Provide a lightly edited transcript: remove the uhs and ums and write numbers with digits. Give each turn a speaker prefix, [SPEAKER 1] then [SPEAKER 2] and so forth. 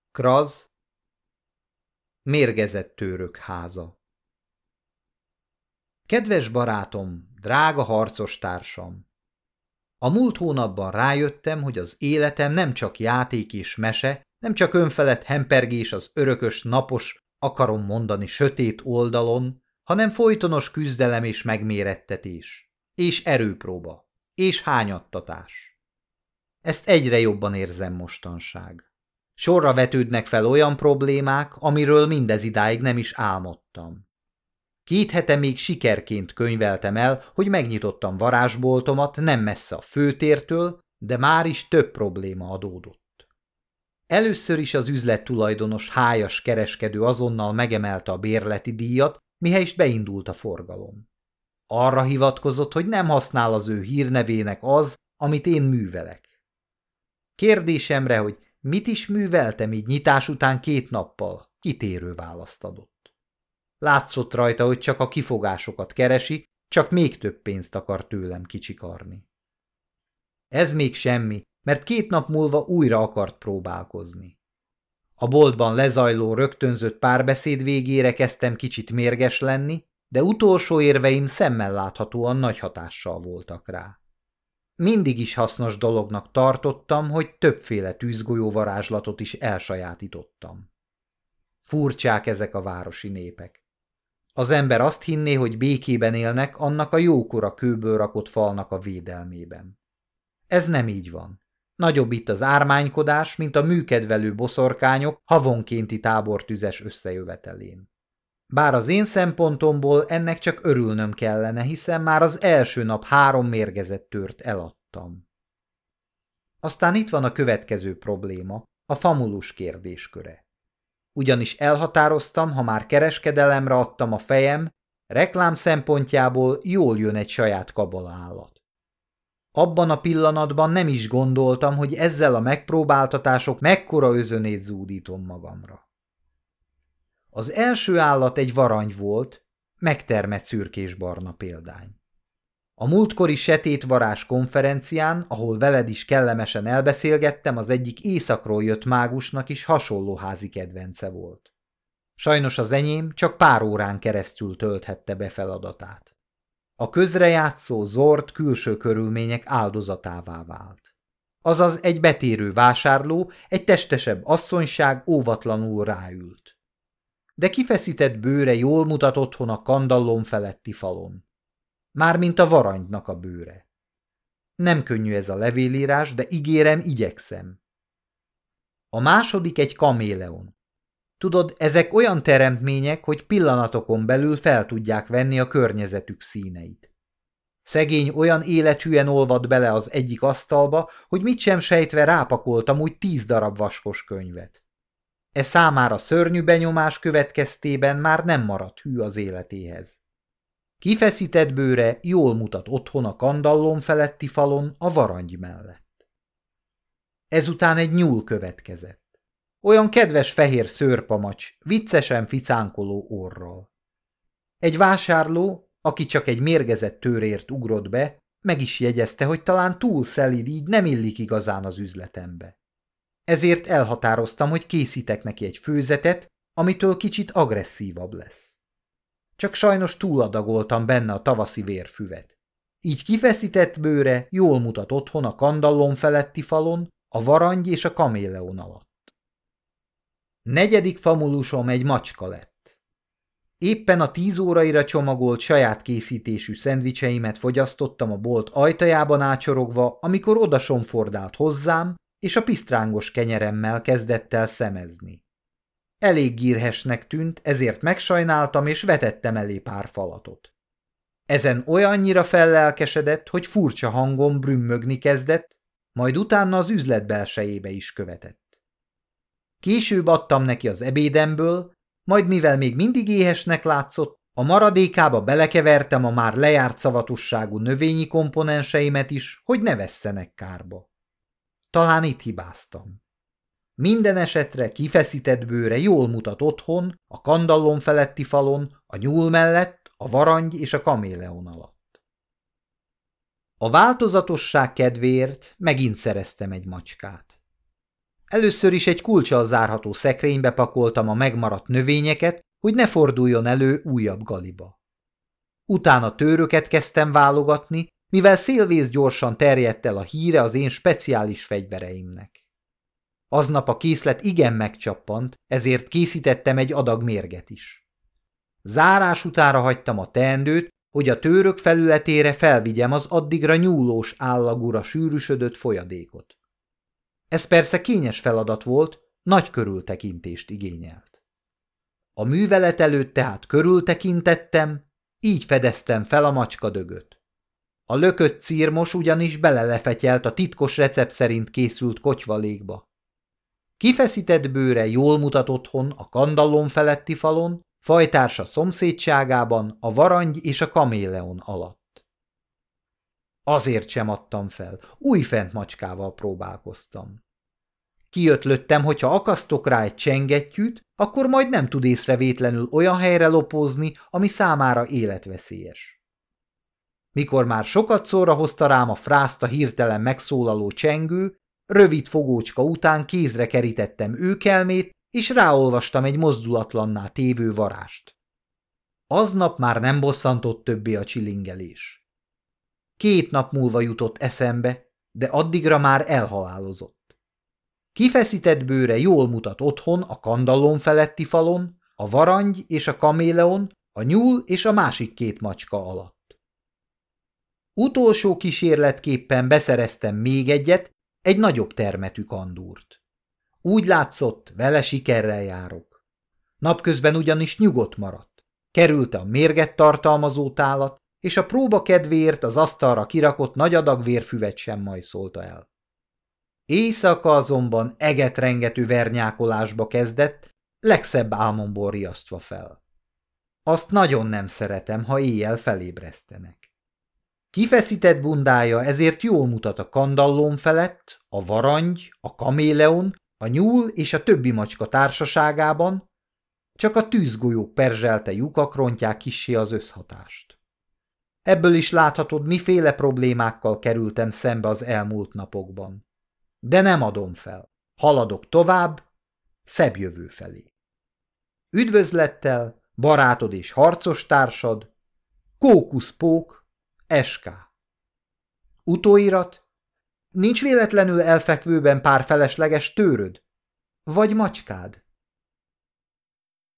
[SPEAKER 1] Kraz, mérgezett tőrök háza. Kedves barátom, drága harcos társam! A múlt hónapban rájöttem, hogy az életem nem csak játék és mese, nem csak önfelett hempergés az örökös, napos, akarom mondani sötét oldalon, hanem folytonos küzdelem és megmérettetés, és erőpróba, és hányattatás. Ezt egyre jobban érzem mostanság. Sorra vetődnek fel olyan problémák, amiről mindezidáig nem is álmodtam. 2 hete még sikerként könyveltem el, hogy megnyitottam varázsboltomat nem messze a főtértől, de már is több probléma adódott. Először is az üzlettulajdonos hájas kereskedő azonnal megemelte a bérleti díjat, mihelyest beindult a forgalom. Arra hivatkozott, hogy nem használ az ő hírnevének az, amit én művelek. Kérdésemre, hogy mit is műveltem így nyitás után 2 nappal, kitérő választ adott. Látszott rajta, hogy csak a kifogásokat keresi, csak még több pénzt akar tőlem kicsikarni. Ez még semmi, mert 2 nap múlva újra akart próbálkozni. A boltban lezajló rögtönzött párbeszéd végére kezdtem kicsit mérges lenni, de utolsó érveim szemmel láthatóan nagy hatással voltak rá. Mindig is hasznos dolognak tartottam, hogy többféle tűzgolyó varázslatot is elsajátítottam. Furcsák ezek a városi népek. Az ember azt hinné, hogy békében élnek annak a jókora kőből rakott falnak a védelmében. Ez nem így van. Nagyobb itt az ármánykodás, mint a műkedvelő boszorkányok havonkénti tábortüzes összejövetelén. Bár az én szempontomból ennek csak örülnöm kellene, hiszen már az első nap 3 mérgezett tőrt eladtam. Aztán itt van a következő probléma, a famulus kérdésköre. Ugyanis elhatároztam, ha már kereskedelemre adtam a fejem, reklám szempontjából jól jön egy saját kabalaállat. Abban a pillanatban nem is gondoltam, hogy ezzel a megpróbáltatások mekkora özönét zúdítom magamra. Az első állat egy varangy volt, megtermett szürkésbarna példány. A múltkori setétvarázs konferencián, ahol veled is kellemesen elbeszélgettem, az egyik északról jött mágusnak is hasonló házi kedvence volt. Sajnos az enyém csak pár órán keresztül tölthette be feladatát. A közrejátszó Zord külső körülmények áldozatává vált. Azaz egy betérő vásárló, egy testesebb asszonyság óvatlanul ráült. De kifeszített bőre jól mutat otthon a kandallom feletti falon. Mármint a varangynak a bőre. Nem könnyű ez a levélírás, de ígérem, igyekszem. A második egy kaméleon. Tudod, ezek olyan teremtmények, hogy pillanatokon belül fel tudják venni a környezetük színeit. Szegény olyan élethűen olvad bele az egyik asztalba, hogy mit sem sejtve rápakoltam úgy 10 darab vaskos könyvet. E számára szörnyű benyomás következtében már nem maradt hű az életéhez. Kifeszített bőre jól mutat otthon a kandallom feletti falon a varangy mellett. Ezután egy nyúl következett. Olyan kedves fehér szőrpamacs, viccesen ficánkoló orral. Egy vásárló, aki csak egy mérgezett tőrért ugrott be, meg is jegyezte, hogy talán túl szelíd, így nem illik igazán az üzletembe. Ezért elhatároztam, hogy készítek neki egy főzetet, amitől kicsit agresszívabb lesz. Csak sajnos túladagoltam benne a tavaszi vérfüvet. Így kifeszített bőre jól mutat otthon a kandallom feletti falon, a varangy és a kaméleon alatt. Negyedik famulusom egy macska lett. Éppen a 10 óraira csomagolt saját készítésű szendvicseimet fogyasztottam a bolt ajtajában ácsorogva, amikor odasomfordált hozzám, és a pisztrángos kenyeremmel kezdett el szemezni. Elég gírhesnek tűnt, ezért megsajnáltam, és vetettem elé pár falatot. Ezen olyannyira fellelkesedett, hogy furcsa hangon brümmögni kezdett, majd utána az üzlet belsejébe is követett. Később adtam neki az ebédemből, majd mivel még mindig éhesnek látszott, a maradékába belekevertem a már lejárt szavatosságú növényi komponenseimet is, hogy ne vesszenek kárba. Talán itt hibáztam. Minden esetre kifeszített bőre jól mutat otthon, a kandallom feletti falon, a nyúl mellett, a varangy és a kaméleon alatt. A változatosság kedvéért megint szereztem egy macskát. Először is egy kulccsal zárható szekrénybe pakoltam a megmaradt növényeket, hogy ne forduljon elő újabb galiba. Utána tőröket kezdtem válogatni, mivel szélvész gyorsan terjedt el a híre az én speciális fegyvereimnek. Aznap a készlet igen megcsappant, ezért készítettem egy adag mérget is. Zárás utára hagytam a teendőt, hogy a tőrök felületére felvigyem az addigra nyúlós állagúra sűrűsödött folyadékot. Ez persze kényes feladat volt, nagy körültekintést igényelt. A művelet előtt tehát körültekintettem, így fedeztem fel a macskadögöt. A lökött círmos ugyanis belelefetyelt a titkos recept szerint készült kotyvalékba. Kifeszített bőre jól mutat otthon a kandallon feletti falon, fajtársa szomszédságában, a varangy és a kaméleon alatt. Azért sem adtam fel, újfent macskával próbálkoztam. Kiötlöttem, hogy ha akasztok rá egy csengettyűt, akkor majd nem tud észrevétlenül olyan helyre lopózni, ami számára életveszélyes. Mikor már sokat szóra hozta rám a frászt a hirtelen megszólaló csengő, rövid fogócska után kézre kerítettem őkelmét, és ráolvastam egy mozdulatlanná tévő varást. Aznap már nem bosszantott többé a csilingelés. 2 nap múlva jutott eszembe, de addigra már elhalálozott. Kifeszített bőre jól mutat otthon a kandallon feletti falon, a varangy és a kaméleon, a nyúl és a másik 2 macska alatt. Utolsó kísérletképpen beszereztem még egy nagyobb termetű kandúrt. Úgy látszott, vele sikerrel járok. Napközben ugyanis nyugodt maradt. Kerülte a mérget tartalmazó tálat, és a próba kedvéért az asztalra kirakott nagy adag vérfüvet sem majszolta el. Éjszaka azonban egetrengető vernyákolásba kezdett, legszebb álmomból riasztva fel. Azt nagyon nem szeretem, ha éjjel felébresztenek. Kifeszített bundája ezért jól mutat a kandallón felett, a varangy, a kaméleon, a nyúl és a többi macska társaságában, csak a tűzgolyók perzselte lyukak rontják kissé az összhatást. Ebből is láthatod, miféle problémákkal kerültem szembe az elmúlt napokban. De nem adom fel. Haladok tovább, szebb jövő felé. Üdvözlettel, barátod és harcos társad, Kókuszpók, S.K. Utóirat: nincs véletlenül elfekvőben pár felesleges tőröd? Vagy macskád?